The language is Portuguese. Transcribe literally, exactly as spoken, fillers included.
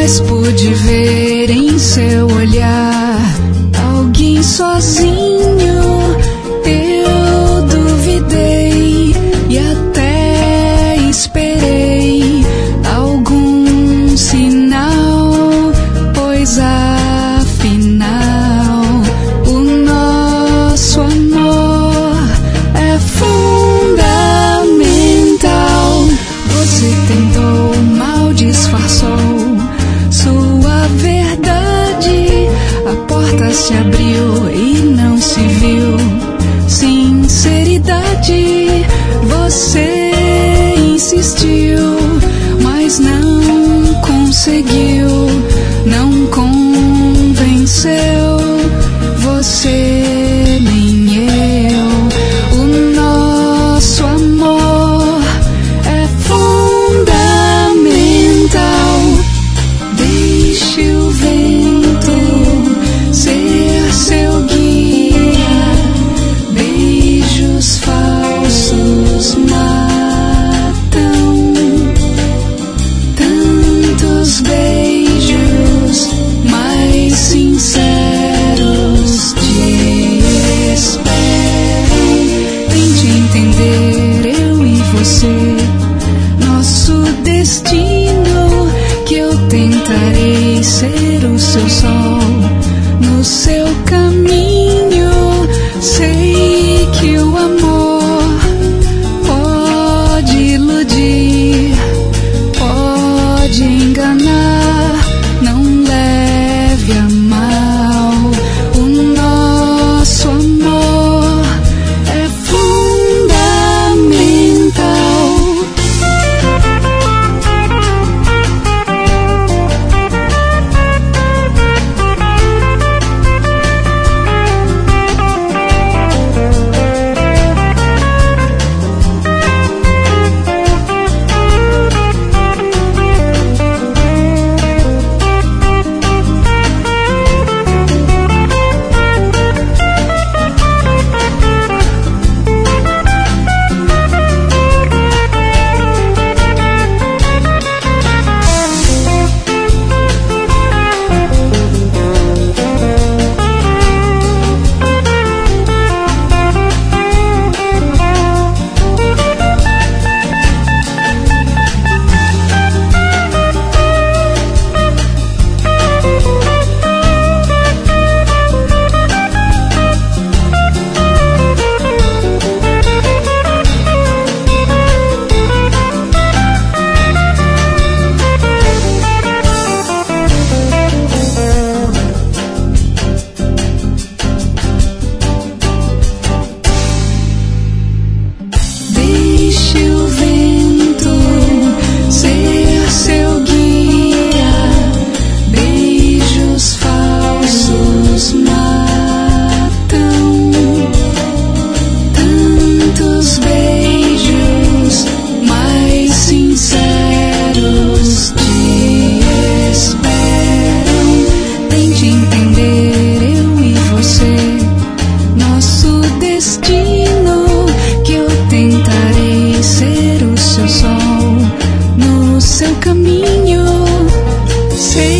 mas pude ver em seu olhar alguém sozinho. Eu duvidei e até esperei algum sinal, pois afinal o nosso amor é fundamental. Você tentou, mal disfarçou sua verdade, a porta se abriu e não se viu sinceridade. Você insistiu, mas não conseguiu, não convenceu você nem eu. O nosso amor é fundamental. Deixe o vento ser seu guia. Beijos falsos matam. Tantos beijos mais sinceros te esperam. Tente entender eu e você, nosso destino, que eu tentarei ser o seu sol no seu caminho. Sei que o amor pode iludir, pode enganar, não leve a mal. O nosso amor é fundamental. Seu caminho, sei